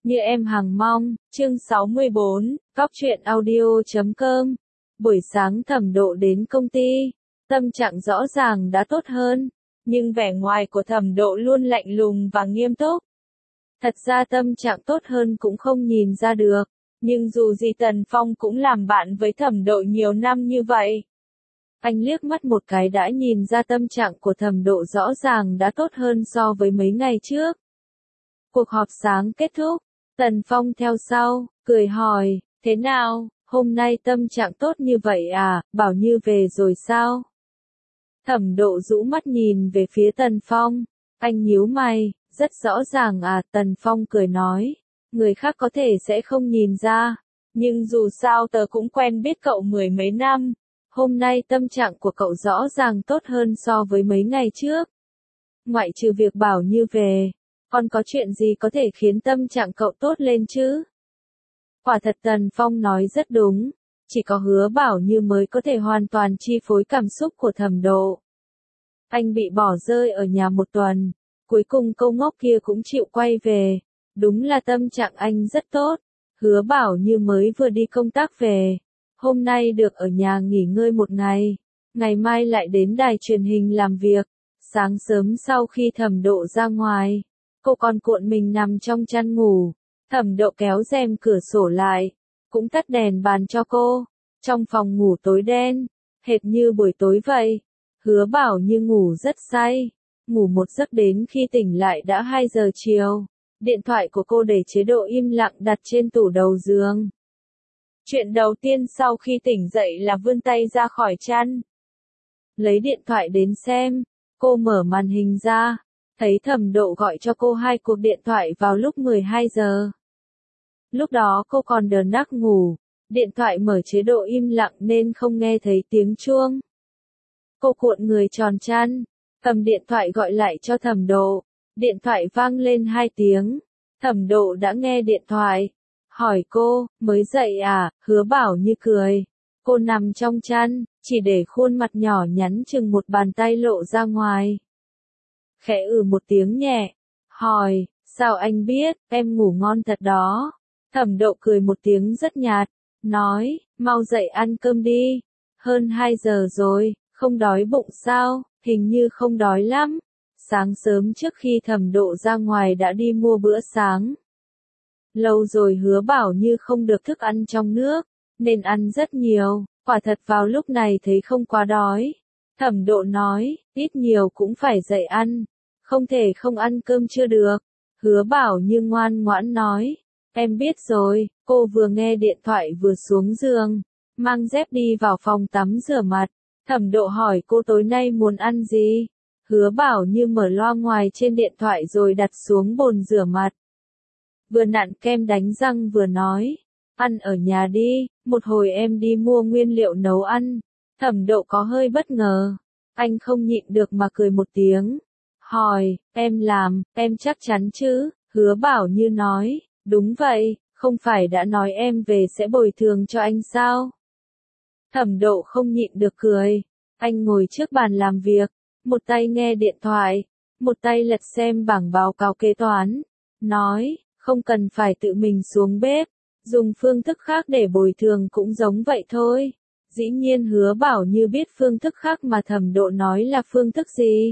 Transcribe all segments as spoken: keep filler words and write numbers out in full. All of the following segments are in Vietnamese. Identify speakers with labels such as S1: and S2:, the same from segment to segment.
S1: Như em hằng mong, chương sáu mươi bốn, góc truyện audio chấm com. Buổi sáng Thẩm Độ đến công ty, tâm trạng rõ ràng đã tốt hơn, nhưng vẻ ngoài của Thẩm Độ luôn lạnh lùng và nghiêm túc. Thật ra tâm trạng tốt hơn cũng không nhìn ra được, nhưng dù gì Tần Phong cũng làm bạn với Thẩm Độ nhiều năm như vậy. Anh liếc mắt một cái đã nhìn ra tâm trạng của Thẩm Độ rõ ràng đã tốt hơn so với mấy ngày trước. Cuộc họp sáng kết thúc, Tần Phong theo sau, cười hỏi, thế nào, hôm nay tâm trạng tốt như vậy à, Bảo Như về rồi sao? Thẩm Độ rũ mắt nhìn về phía Tần Phong, anh nhíu mày, rất rõ ràng à, Tần Phong cười nói, người khác có thể sẽ không nhìn ra, nhưng dù sao tớ cũng quen biết cậu mười mấy năm, hôm nay tâm trạng của cậu rõ ràng tốt hơn so với mấy ngày trước. Ngoại trừ việc Bảo Như về, còn có chuyện gì có thể khiến tâm trạng cậu tốt lên chứ? Quả thật Tần Phong nói rất đúng, chỉ có Hứa Bảo Như mới có thể hoàn toàn chi phối cảm xúc của Thẩm Độ. Anh bị bỏ rơi ở nhà một tuần, cuối cùng câu ngốc kia cũng chịu quay về, đúng là tâm trạng anh rất tốt. Hứa Bảo Như mới vừa đi công tác về, hôm nay được ở nhà nghỉ ngơi một ngày, ngày mai lại đến đài truyền hình làm việc. Sáng sớm sau khi Thẩm Độ ra ngoài, cô còn cuộn mình nằm trong chăn ngủ. Thẩm Độ kéo rèm cửa sổ lại, cũng tắt đèn bàn cho cô. Trong phòng ngủ tối đen, hệt như buổi tối vậy. Hứa Bảo Như ngủ rất say, ngủ một giấc đến khi tỉnh lại đã hai giờ chiều. Điện thoại của cô để chế độ im lặng đặt trên tủ đầu giường. Chuyện đầu tiên sau khi tỉnh dậy là vươn tay ra khỏi chăn, lấy điện thoại đến xem. Cô mở màn hình ra, thấy Thẩm Độ gọi cho cô hai cuộc điện thoại vào lúc mười hai giờ. Lúc đó cô còn đờ đắc ngủ, điện thoại mở chế độ im lặng nên không nghe thấy tiếng chuông. Cô cuộn người tròn chăn, cầm điện thoại gọi lại cho Thẩm Độ. Điện thoại vang lên hai tiếng, Thẩm Độ đã nghe điện thoại, hỏi cô, mới dậy à? Hứa Bảo Như cười. Cô nằm trong chăn, chỉ để khuôn mặt nhỏ nhắn chừng một bàn tay lộ ra ngoài. Khẽ ừ một tiếng nhẹ, hỏi, sao anh biết, em ngủ ngon thật đó. Thẩm Độ cười một tiếng rất nhạt, nói, mau dậy ăn cơm đi. Hơn hai giờ rồi, không đói bụng sao? Hình như không đói lắm. Sáng sớm trước khi Thẩm Độ ra ngoài đã đi mua bữa sáng. Lâu rồi Hứa Bảo Như không được thức ăn trong nước, nên ăn rất nhiều, quả thật vào lúc này thấy không quá đói. Thẩm Độ nói, ít nhiều cũng phải dậy ăn, không thể không ăn cơm chưa được. Hứa Bảo Như ngoan ngoãn nói, em biết rồi. Cô vừa nghe điện thoại vừa xuống giường, mang dép đi vào phòng tắm rửa mặt. Thẩm Độ hỏi cô tối nay muốn ăn gì? Hứa Bảo Như mở loa ngoài trên điện thoại rồi đặt xuống bồn rửa mặt. Vừa nặn kem đánh răng vừa nói, ăn ở nhà đi, một hồi em đi mua nguyên liệu nấu ăn. Thẩm Độ có hơi bất ngờ, anh không nhịn được mà cười một tiếng, hỏi, em làm, em chắc chắn chứ? Hứa Bảo Như nói, đúng vậy, không phải đã nói em về sẽ bồi thường cho anh sao? Thẩm Độ không nhịn được cười, anh ngồi trước bàn làm việc, một tay nghe điện thoại, một tay lật xem bảng báo cáo kế toán, nói, không cần phải tự mình xuống bếp, dùng phương thức khác để bồi thường cũng giống vậy thôi. Dĩ nhiên Hứa Bảo Như biết phương thức khác mà Thẩm Độ nói là phương thức gì.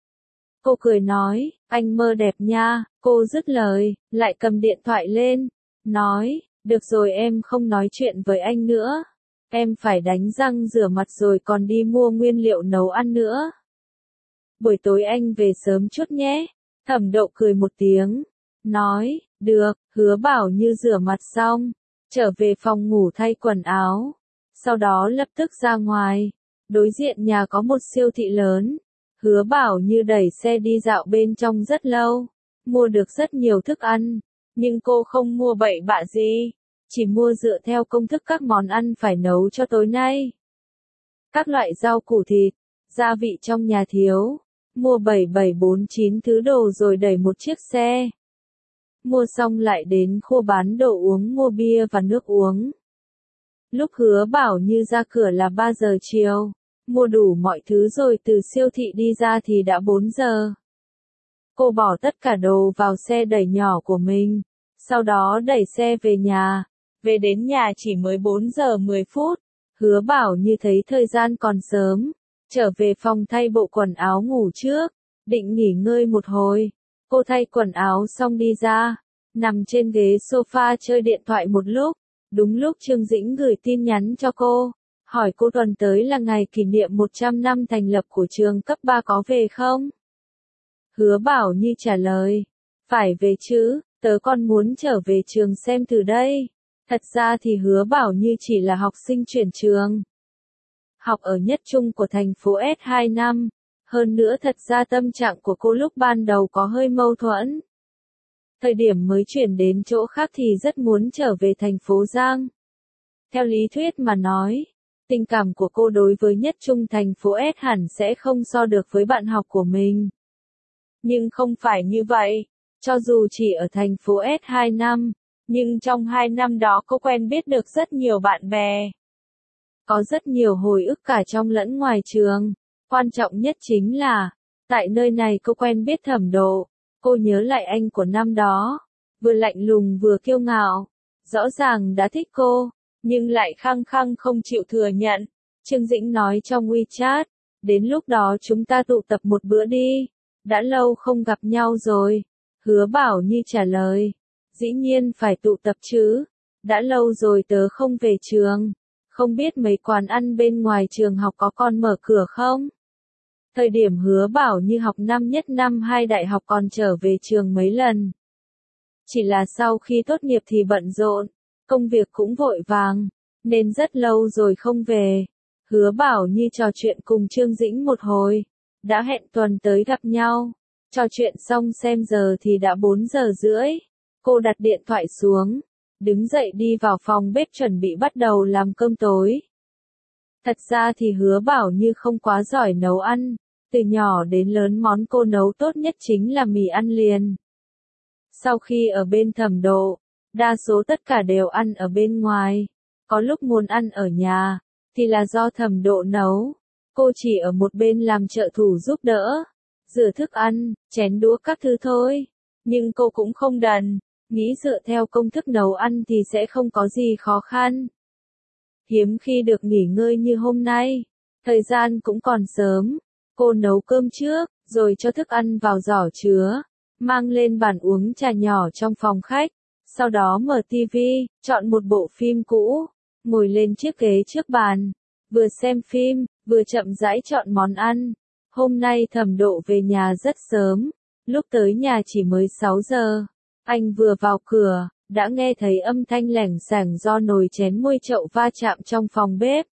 S1: Cô cười nói, anh mơ đẹp nha. Cô dứt lời, lại cầm điện thoại lên, nói, được rồi em không nói chuyện với anh nữa. Em phải đánh răng rửa mặt rồi còn đi mua nguyên liệu nấu ăn nữa. Buổi tối anh về sớm chút nhé. Thẩm Độ cười một tiếng, nói, được. Hứa Bảo Như rửa mặt xong, trở về phòng ngủ thay quần áo, sau đó lập tức ra ngoài. Đối diện nhà có một siêu thị lớn. Hứa Bảo Như đẩy xe đi dạo bên trong rất lâu, mua được rất nhiều thức ăn, nhưng cô không mua bậy bạ gì, chỉ mua dựa theo công thức các món ăn phải nấu cho tối nay. Các loại rau củ thịt, gia vị trong nhà thiếu, mua bảy bảy bốn chín thứ đồ rồi đẩy một chiếc xe. Mua xong lại đến khu bán đồ uống mua bia và nước uống. Lúc Hứa Bảo Như ra cửa là ba giờ chiều, mua đủ mọi thứ rồi từ siêu thị đi ra thì đã bốn giờ. Cô bỏ tất cả đồ vào xe đẩy nhỏ của mình, sau đó đẩy xe về nhà. Về đến nhà chỉ mới bốn giờ mười phút, Hứa Bảo Như thấy thời gian còn sớm, trở về phòng thay bộ quần áo ngủ trước, định nghỉ ngơi một hồi. Cô thay quần áo xong đi ra, nằm trên ghế sofa chơi điện thoại một lúc, đúng lúc Trương Dĩnh gửi tin nhắn cho cô, hỏi cô tuần tới là ngày kỷ niệm một trăm năm thành lập của trường cấp ba có về không? Hứa Bảo Như trả lời, phải về chứ, tớ còn muốn trở về trường xem từ đây. Thật ra thì Hứa Bảo Như chỉ là học sinh chuyển trường. Học ở nhất trung của thành phố S hai năm. Hơn nữa thật ra tâm trạng của cô lúc ban đầu có hơi mâu thuẫn. Thời điểm mới chuyển đến chỗ khác thì rất muốn trở về thành phố Giang. Theo lý thuyết mà nói, tình cảm của cô đối với nhất trung thành phố S hẳn sẽ không so được với bạn học của mình. Nhưng không phải như vậy, cho dù chỉ ở thành phố S hai năm, nhưng trong hai năm đó cô quen biết được rất nhiều bạn bè. Có rất nhiều hồi ức cả trong lẫn ngoài trường. Quan trọng nhất chính là, tại nơi này cô quen biết Thẩm Độ. Cô nhớ lại anh của năm đó, vừa lạnh lùng vừa kiêu ngạo, rõ ràng đã thích cô, nhưng lại khăng khăng không chịu thừa nhận. Trương Dĩnh nói trong WeChat, đến lúc đó chúng ta tụ tập một bữa đi, đã lâu không gặp nhau rồi. Hứa Bảo Như trả lời, dĩ nhiên phải tụ tập chứ, đã lâu rồi tớ không về trường, không biết mấy quán ăn bên ngoài trường học có còn mở cửa không? Thời điểm Hứa Bảo Như học năm nhất năm hai đại học còn trở về trường mấy lần. Chỉ là sau khi tốt nghiệp thì bận rộn, công việc cũng vội vàng, nên rất lâu rồi không về. Hứa Bảo Như trò chuyện cùng Trương Dĩnh một hồi, đã hẹn tuần tới gặp nhau. Trò chuyện xong xem giờ thì đã bốn giờ rưỡi. Cô đặt điện thoại xuống, đứng dậy đi vào phòng bếp chuẩn bị bắt đầu làm cơm tối. Thật ra thì Hứa Bảo Như không quá giỏi nấu ăn, từ nhỏ đến lớn món cô nấu tốt nhất chính là mì ăn liền. Sau khi ở bên Thẩm Độ, đa số tất cả đều ăn ở bên ngoài, có lúc muốn ăn ở nhà, thì là do Thẩm Độ nấu. Cô chỉ ở một bên làm trợ thủ giúp đỡ, rửa thức ăn, chén đũa các thứ thôi. Nhưng cô cũng không đần, nghĩ dựa theo công thức nấu ăn thì sẽ không có gì khó khăn. Hiếm khi được nghỉ ngơi như hôm nay, thời gian cũng còn sớm, cô nấu cơm trước, rồi cho thức ăn vào giỏ chứa, mang lên bàn uống trà nhỏ trong phòng khách, sau đó mở tivi, chọn một bộ phim cũ, ngồi lên chiếc ghế trước bàn, vừa xem phim, vừa chậm rãi chọn món ăn. Hôm nay Thẩm Độ về nhà rất sớm, lúc tới nhà chỉ mới sáu giờ. Anh vừa vào cửa, đã nghe thấy âm thanh lẻng xẻng do nồi chén muôi chậu va chạm trong phòng bếp.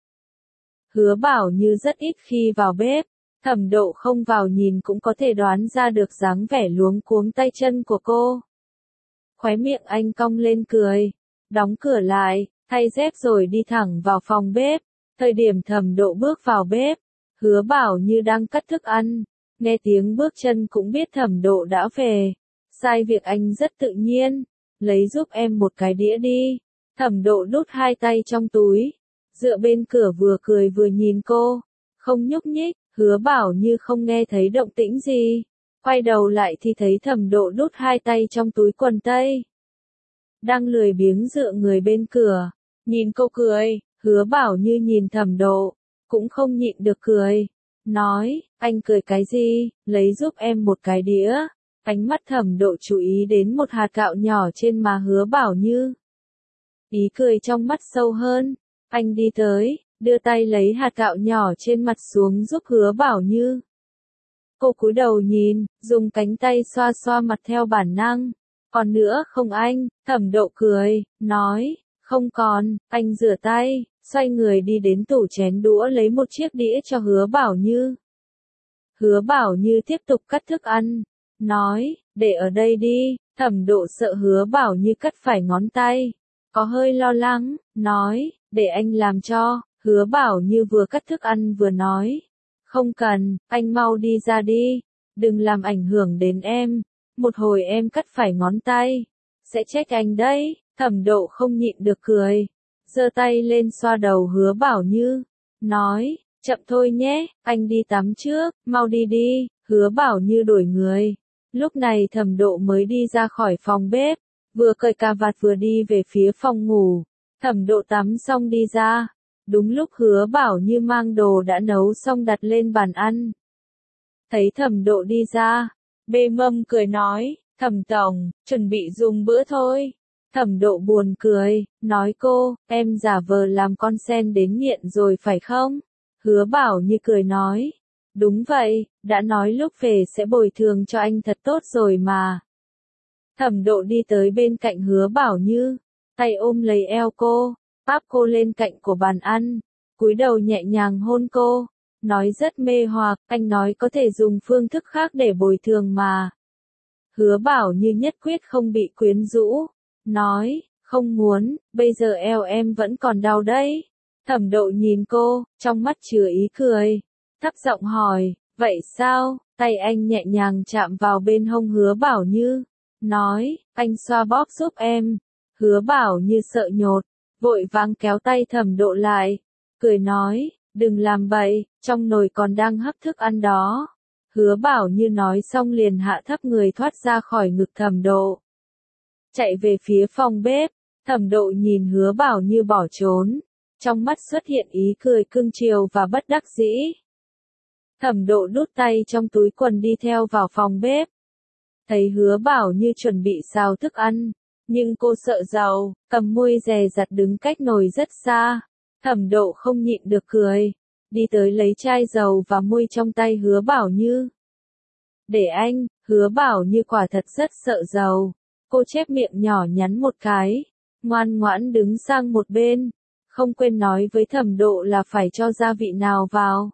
S1: Hứa Bảo Như rất ít khi vào bếp, Thẩm Độ không vào nhìn cũng có thể đoán ra được dáng vẻ luống cuống tay chân của cô. Khóe miệng anh cong lên cười, đóng cửa lại, thay dép rồi đi thẳng vào phòng bếp. Thời điểm Thẩm Độ bước vào bếp, Hứa Bảo Như đang cắt thức ăn, nghe tiếng bước chân cũng biết Thẩm Độ đã về. Sai việc anh rất tự nhiên, lấy giúp em một cái đĩa đi. Thẩm Độ đút hai tay trong túi, dựa bên cửa vừa cười vừa nhìn cô, không nhúc nhích. Hứa Bảo Như không nghe thấy động tĩnh gì, quay đầu lại thì thấy Thẩm Độ đút hai tay trong túi quần tây, đang lười biếng dựa người bên cửa, nhìn cô cười. Hứa Bảo Như nhìn Thẩm Độ, cũng không nhịn được cười, nói, anh cười cái gì, lấy giúp em một cái đĩa. Ánh mắt Thẩm Độ chú ý đến một hạt gạo nhỏ trên má Hứa Bảo Như. Ý cười trong mắt sâu hơn, anh đi tới, đưa tay lấy hạt gạo nhỏ trên mặt xuống giúp Hứa Bảo Như. Cô cúi đầu nhìn, dùng cánh tay xoa xoa mặt theo bản năng. Còn nữa không anh? Thẩm Độ cười, nói, không còn. Anh rửa tay, xoay người đi đến tủ chén đũa lấy một chiếc đĩa cho Hứa Bảo Như. Hứa Bảo Như tiếp tục cắt thức ăn, nói, để ở đây đi. Thẩm Độ sợ Hứa Bảo Như cắt phải ngón tay, có hơi lo lắng, nói, để anh làm cho. Hứa Bảo Như vừa cắt thức ăn vừa nói, không cần, anh mau đi ra đi, đừng làm ảnh hưởng đến em, một hồi em cắt phải ngón tay, sẽ trách anh đấy. Thẩm Độ không nhịn được cười, giơ tay lên xoa đầu Hứa Bảo Như, nói, chậm thôi nhé, anh đi tắm trước, mau đi đi. Hứa Bảo Như đuổi người. Lúc này Thẩm Độ mới đi ra khỏi phòng bếp, vừa cởi cà vạt vừa đi về phía phòng ngủ. Thẩm Độ tắm xong đi ra. Đúng lúc Hứa Bảo Như mang đồ đã nấu xong đặt lên bàn ăn. Thấy Thẩm Độ đi ra, bê mâm cười nói, Thẩm tổng, chuẩn bị dùng bữa thôi. Thẩm Độ buồn cười, nói cô, em giả vờ làm con sen đến nghiện rồi phải không? Hứa Bảo Như cười nói, đúng vậy, đã nói lúc về sẽ bồi thường cho anh thật tốt rồi mà. Thẩm Độ đi tới bên cạnh Hứa Bảo Như, tay ôm lấy eo cô, áp cô lên cạnh của bàn ăn, cúi đầu nhẹ nhàng hôn cô, nói rất mê hoặc, anh nói có thể dùng phương thức khác để bồi thường mà. Hứa Bảo Như nhất quyết không bị quyến rũ, nói, không muốn, bây giờ eo em vẫn còn đau đấy. Thẩm Độ nhìn cô, trong mắt chứa ý cười, thấp giọng hỏi, vậy sao? Tay anh nhẹ nhàng chạm vào bên hông Hứa Bảo Như, nói, anh xoa bóp giúp em. Hứa Bảo Như sợ nhột, vội vàng kéo tay Thẩm Độ lại, cười nói, đừng làm bậy, trong nồi còn đang hấp thức ăn đó. Hứa Bảo Như nói xong liền hạ thấp người thoát ra khỏi ngực Thẩm Độ, chạy về phía phòng bếp. Thẩm Độ nhìn Hứa Bảo Như bỏ trốn, trong mắt xuất hiện ý cười cưng chiều và bất đắc dĩ. Thẩm Độ đút tay trong túi quần đi theo vào phòng bếp. Thấy Hứa Bảo Như chuẩn bị xào thức ăn, nhưng cô sợ dầu, cầm môi dè dặt đứng cách nồi rất xa. Thẩm Độ không nhịn được cười, đi tới lấy chai dầu và môi trong tay Hứa Bảo Như. Để anh, Hứa Bảo Như quả thật rất sợ dầu. Cô chép miệng nhỏ nhắn một cái, ngoan ngoãn đứng sang một bên, không quên nói với Thẩm Độ là phải cho gia vị nào vào.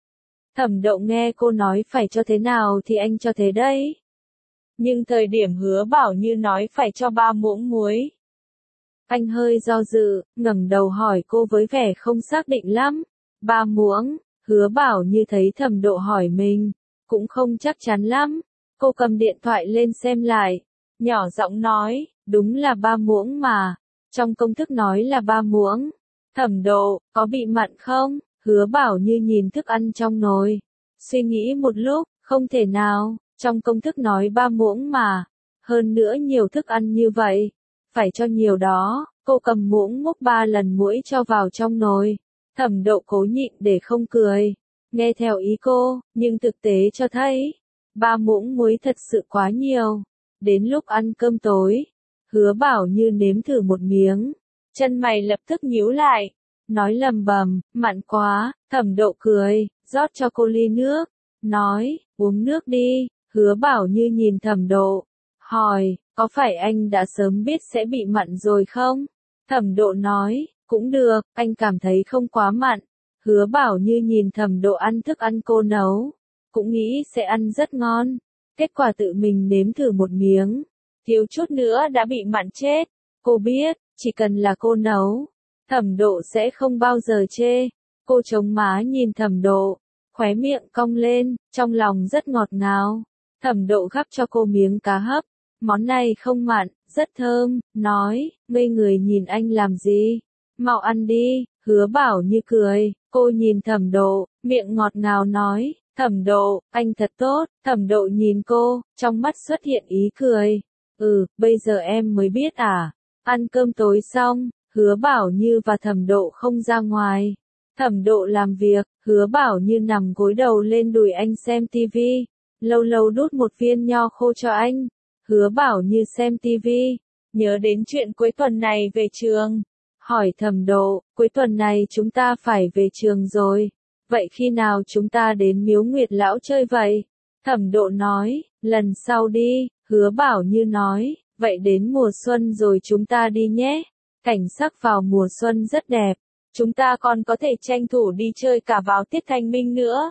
S1: Thẩm Độ nghe cô nói phải cho thế nào thì anh cho thế đấy. Nhưng thời điểm Hứa Bảo Như nói phải cho ba muỗng muối, anh hơi do dự, ngẩng đầu hỏi cô với vẻ không xác định lắm. Ba muỗng, Hứa Bảo Như thấy Thẩm Độ hỏi mình, cũng không chắc chắn lắm. Cô cầm điện thoại lên xem lại, nhỏ giọng nói, đúng là ba muỗng mà, trong công thức nói là ba muỗng. Thẩm Độ, có bị mặn không? Hứa Bảo Như nhìn thức ăn trong nồi, suy nghĩ một lúc, không thể nào, trong công thức nói ba muỗng mà, hơn nữa nhiều thức ăn như vậy, phải cho nhiều đó. Cô cầm muỗng múc ba lần muỗng cho vào trong nồi. Thẩm Độ cố nhịn để không cười, nghe theo ý cô, nhưng thực tế cho thấy, ba muỗng muối thật sự quá nhiều. Đến lúc ăn cơm tối, Hứa Bảo Như nếm thử một miếng, chân mày lập tức nhíu lại, nói lầm bầm, mặn quá. Thẩm Độ cười, rót cho cô ly nước, nói, uống nước đi. Hứa Bảo Như nhìn Thẩm Độ, hỏi, có phải anh đã sớm biết sẽ bị mặn rồi không? Thẩm Độ nói, cũng được, anh cảm thấy không quá mặn. Hứa Bảo Như nhìn Thẩm Độ ăn thức ăn cô nấu, cũng nghĩ sẽ ăn rất ngon. Kết quả tự mình nếm thử một miếng, thiếu chút nữa đã bị mặn chết. Cô biết, chỉ cần là cô nấu, Thẩm Độ sẽ không bao giờ chê. Cô chống má nhìn Thẩm Độ, khóe miệng cong lên, trong lòng rất ngọt ngào. Thẩm Độ gắp cho cô miếng cá hấp, món này không mặn, rất thơm, nói, ngây người nhìn anh làm gì, mau ăn đi. Hứa Bảo Như cười, cô nhìn Thẩm Độ, miệng ngọt ngào nói, Thẩm Độ, anh thật tốt. Thẩm Độ nhìn cô, trong mắt xuất hiện ý cười, ừ, bây giờ em mới biết à. Ăn cơm tối xong, Hứa Bảo Như và Thẩm Độ không ra ngoài. Thẩm Độ làm việc, Hứa Bảo Như nằm gối đầu lên đùi anh xem tivi, lâu lâu đút một viên nho khô cho anh. Hứa Bảo Như xem tivi, nhớ đến chuyện cuối tuần này về trường, hỏi Thẩm Độ, cuối tuần này chúng ta phải về trường rồi, vậy khi nào chúng ta đến Miếu Nguyệt Lão chơi vậy? Thẩm Độ nói, lần sau đi. Hứa Bảo Như nói, vậy đến mùa xuân rồi chúng ta đi nhé, cảnh sắc vào mùa xuân rất đẹp, chúng ta còn có thể tranh thủ đi chơi cả vào tiết thanh minh nữa.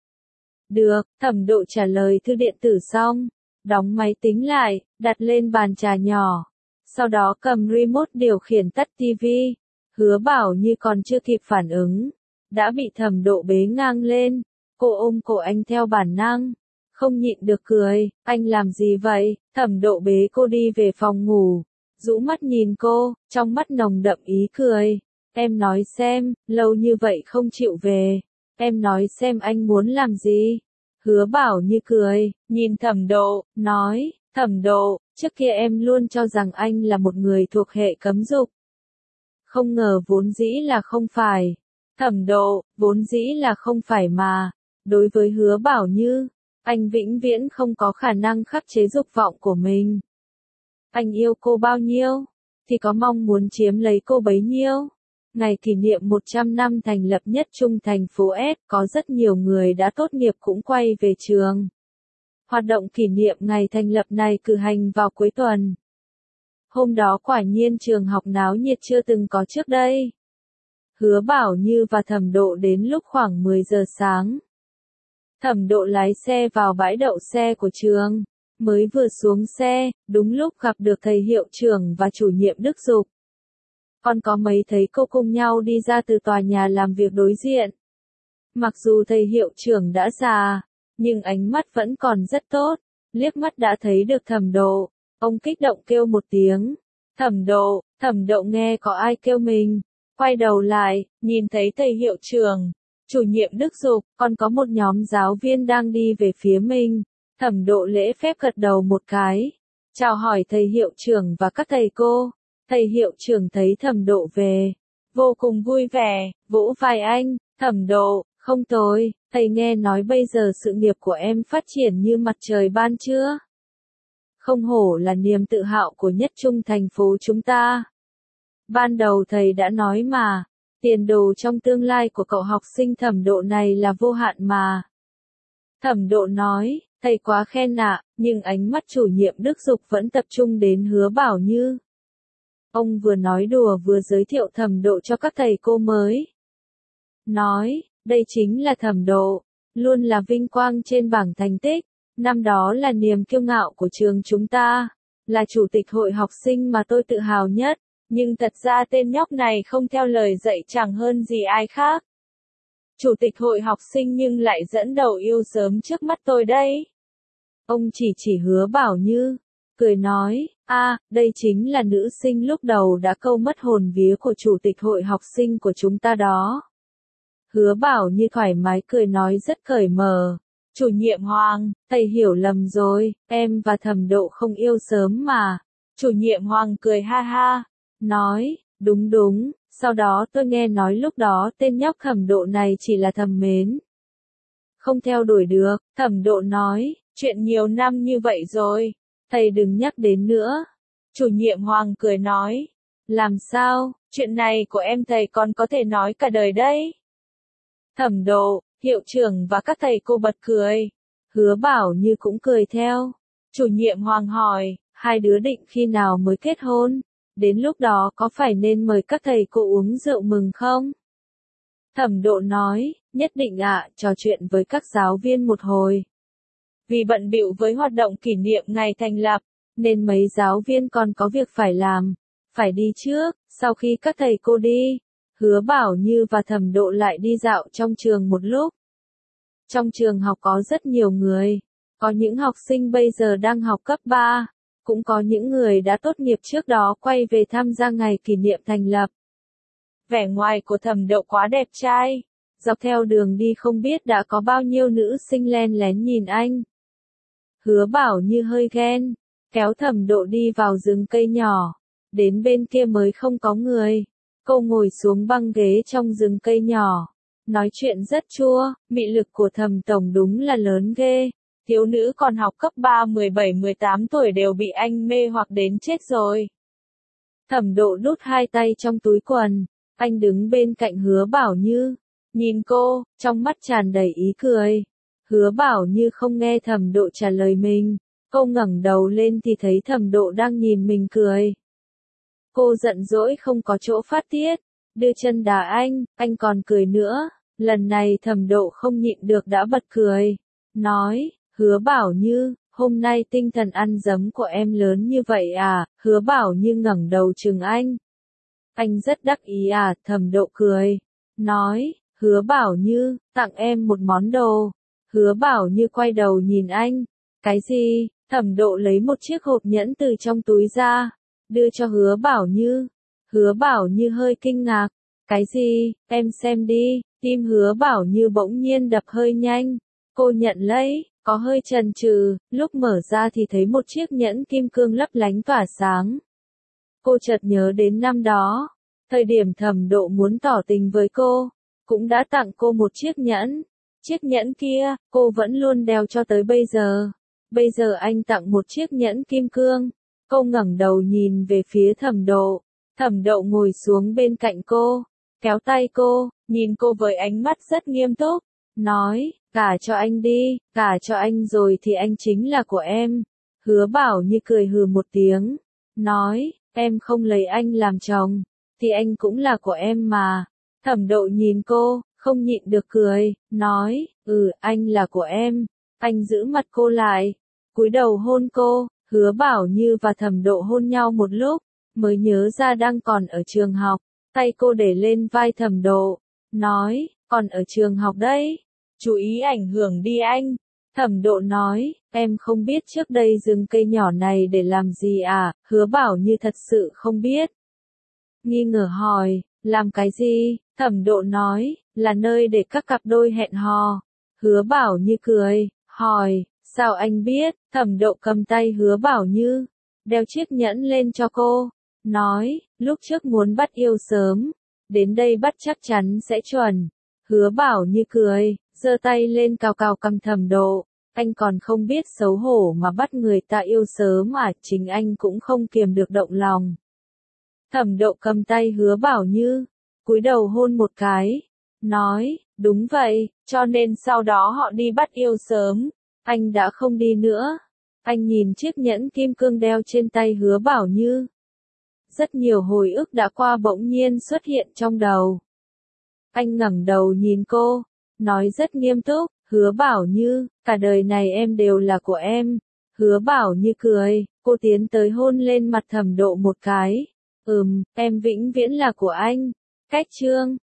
S1: Được, Thẩm Độ trả lời thư điện tử xong, đóng máy tính lại, đặt lên bàn trà nhỏ, sau đó cầm remote điều khiển tắt tivi. Hứa Bảo Như còn chưa kịp phản ứng, đã bị Thẩm Độ bế ngang lên. Cô ôm cổ anh theo bản năng, không nhịn được cười, anh làm gì vậy? Thẩm Độ bế cô đi về phòng ngủ, rũ mắt nhìn cô, trong mắt nồng đậm ý cười. Em nói xem, lâu như vậy không chịu về, em nói xem anh muốn làm gì? Hứa Bảo Như cười, nhìn Thẩm Độ, nói, Thẩm Độ, Trước kia em luôn cho rằng anh là một người thuộc hệ cấm dục. Không ngờ vốn dĩ là không phải. Thẩm Độ, vốn dĩ là không phải mà. Đối với Hứa Bảo Như, anh vĩnh viễn không có khả năng khắc chế dục vọng của mình. Anh yêu cô bao nhiêu, thì có mong muốn chiếm lấy cô bấy nhiêu. Ngày kỷ niệm một trăm năm thành lập Nhất Trung thành phố S, có rất nhiều người đã tốt nghiệp cũng quay về trường. Hoạt động kỷ niệm ngày thành lập này cử hành vào cuối tuần. Hôm đó quả nhiên trường học náo nhiệt chưa từng có trước đây. Hứa Bảo Như và Thẩm Độ đến lúc khoảng mười giờ sáng. Thẩm Độ lái xe vào bãi đậu xe của trường. Mới vừa xuống xe, đúng lúc gặp được thầy hiệu trưởng và chủ nhiệm Đức Dục. Còn có mấy thầy cô cùng nhau đi ra từ tòa nhà làm việc đối diện. Mặc dù thầy hiệu trưởng đã già, nhưng ánh mắt vẫn còn rất tốt, liếc mắt đã thấy được Thẩm Độ. Ông kích động kêu một tiếng. Thẩm Độ, Thẩm Độ nghe có ai kêu mình. Quay đầu lại, nhìn thấy thầy hiệu trưởng, chủ nhiệm Đức Dục, còn có một nhóm giáo viên đang đi về phía mình. Thẩm Độ lễ phép gật đầu một cái, chào hỏi thầy hiệu trưởng và các thầy cô. Thầy hiệu trưởng thấy Thẩm Độ về, vô cùng vui vẻ, vỗ vai anh. Thẩm Độ, không tồi, thầy nghe nói bây giờ sự nghiệp của em phát triển như mặt trời ban trưa. Không hổ là niềm tự hào của Nhất Trung thành phố chúng ta. Ban đầu thầy đã nói mà, tiền đồ trong tương lai của cậu học sinh Thẩm Độ này là vô hạn mà. Thẩm Độ nói, thầy quá khen ạ, nhưng ánh mắt chủ nhiệm Đức Dục vẫn tập trung đến Hứa Bảo Như. Ông vừa nói đùa vừa giới thiệu Thẩm Độ cho các thầy cô mới. Nói, đây chính là Thẩm Độ, luôn là vinh quang trên bảng thành tích, năm đó là niềm kiêu ngạo của trường chúng ta, là chủ tịch hội học sinh mà tôi tự hào nhất, nhưng thật ra tên nhóc này không theo lời dạy chẳng hơn gì ai khác. Chủ tịch hội học sinh nhưng lại dẫn đầu yêu sớm trước mắt tôi đây. Ông chỉ chỉ Hứa Bảo Như, cười nói, a, đây chính là nữ sinh lúc đầu đã câu mất hồn vía của chủ tịch hội học sinh của chúng ta đó. Hứa Bảo Như thoải mái cười nói rất cởi mở, chủ nhiệm Hoàng, thầy hiểu lầm rồi, em và Thẩm Độ không yêu sớm mà. Chủ nhiệm Hoàng cười ha ha, nói, đúng đúng, sau đó tôi nghe nói lúc đó tên nhóc Thẩm Độ này chỉ là thầm mến. Không theo đuổi được, Thẩm Độ nói, chuyện nhiều năm như vậy rồi, thầy đừng nhắc đến nữa. Chủ nhiệm Hoàng cười nói, làm sao, chuyện này của em thầy còn có thể nói cả đời đấy. Thẩm Độ, hiệu trưởng và các thầy cô bật cười. Hứa Bảo Như cũng cười theo. Chủ nhiệm Hoàng hỏi, hai đứa định khi nào mới kết hôn? Đến lúc đó có phải nên mời các thầy cô uống rượu mừng không? Thẩm Độ nói, nhất định ạ, trò chuyện với các giáo viên một hồi. Vì bận bịu với hoạt động kỷ niệm ngày thành lập, nên mấy giáo viên còn có việc phải làm, phải đi trước. Sau khi các thầy cô đi, Hứa Bảo Như và Thẩm Độ lại đi dạo trong trường một lúc. Trong trường học có rất nhiều người, có những học sinh bây giờ đang học cấp ba, cũng có những người đã tốt nghiệp trước đó quay về tham gia ngày kỷ niệm thành lập. Vẻ ngoài của Thẩm Độ quá đẹp trai, dọc theo đường đi không biết đã có bao nhiêu nữ sinh len lén nhìn anh. Hứa Bảo Như hơi ghen, kéo Thẩm Độ đi vào rừng cây nhỏ, đến bên kia mới không có người. Cô ngồi xuống băng ghế trong rừng cây nhỏ, nói chuyện rất chua, mị lực của Thẩm tổng đúng là lớn ghê. Thiếu nữ còn học cấp ba mười bảy mười tám tuổi đều bị anh mê hoặc đến chết rồi. Thẩm Độ đút hai tay trong túi quần, anh đứng bên cạnh Hứa Bảo Như, nhìn cô, trong mắt tràn đầy ý cười. Hứa Bảo Như không nghe Thẩm Độ trả lời mình, cô ngẩng đầu lên thì thấy Thẩm Độ đang nhìn mình cười. Cô giận dỗi không có chỗ phát tiết, đưa chân đá anh, anh còn cười nữa. Lần này Thẩm Độ không nhịn được đã bật cười, nói, Hứa Bảo Như, hôm nay tinh thần ăn dấm của em lớn như vậy à? Hứa Bảo Như ngẩng đầu chừng anh. Anh rất đắc ý à? Thẩm Độ cười, nói, Hứa Bảo Như, tặng em một món đồ. Hứa Bảo Như quay đầu nhìn anh, cái gì? Thẩm Độ lấy một chiếc hộp nhẫn từ trong túi ra, đưa cho Hứa Bảo Như. Hứa Bảo Như hơi kinh ngạc, cái gì? Em xem đi. Tim Hứa Bảo Như bỗng nhiên đập hơi nhanh. Cô nhận lấy, có hơi chần chừ, lúc mở ra thì thấy một chiếc nhẫn kim cương lấp lánh tỏa sáng. Cô chợt nhớ đến năm đó, thời điểm Thẩm Độ muốn tỏ tình với cô, cũng đã tặng cô một chiếc nhẫn. Chiếc nhẫn kia, cô vẫn luôn đeo cho tới bây giờ. Bây giờ anh tặng một chiếc nhẫn kim cương. Cô ngẩng đầu nhìn về phía Thẩm Độ. Thẩm Độ ngồi xuống bên cạnh cô, kéo tay cô, nhìn cô với ánh mắt rất nghiêm túc, nói, gả cho anh đi, gả cho anh rồi thì anh chính là của em. Hứa Bảo Như cười hừ một tiếng, nói, em không lấy anh làm chồng, thì anh cũng là của em mà. Thẩm Độ nhìn cô, không nhịn được cười, nói, ừ, anh là của em. Anh giữ mặt cô lại, cúi đầu hôn cô. Hứa Bảo Như và Thẩm Độ hôn nhau một lúc, mới nhớ ra đang còn ở trường học, tay cô để lên vai Thẩm Độ, nói, còn ở trường học đấy, chú ý ảnh hưởng đi anh. Thẩm Độ nói, em không biết trước đây rừng cây nhỏ này để làm gì à, Hứa Bảo Như thật sự không biết. Nghi ngờ hỏi, làm cái gì? Thẩm Độ nói, là nơi để các cặp đôi hẹn hò. Hứa Bảo Như cười, hỏi, sao anh biết? Thẩm Độ cầm tay Hứa Bảo Như, đeo chiếc nhẫn lên cho cô, nói, lúc trước muốn bắt yêu sớm, đến đây bắt chắc chắn sẽ chuẩn. Hứa Bảo Như cười, giơ tay lên cào cào cằm Thẩm Độ, anh còn không biết xấu hổ mà bắt người ta yêu sớm à, chính anh cũng không kiềm được động lòng. Thẩm Độ cầm tay Hứa Bảo Như, cúi đầu hôn một cái, nói, đúng vậy, cho nên sau đó họ đi bắt yêu sớm, anh đã không đi nữa. Anh nhìn chiếc nhẫn kim cương đeo trên tay Hứa Bảo Như. Rất nhiều hồi ức đã qua bỗng nhiên xuất hiện trong đầu. Anh ngẩng đầu nhìn cô, nói rất nghiêm túc, Hứa Bảo Như, cả đời này em đều là của em. Hứa Bảo Như cười, cô tiến tới hôn lên mặt Thẩm Độ một cái. Ừm, em vĩnh viễn là của anh. Cách chương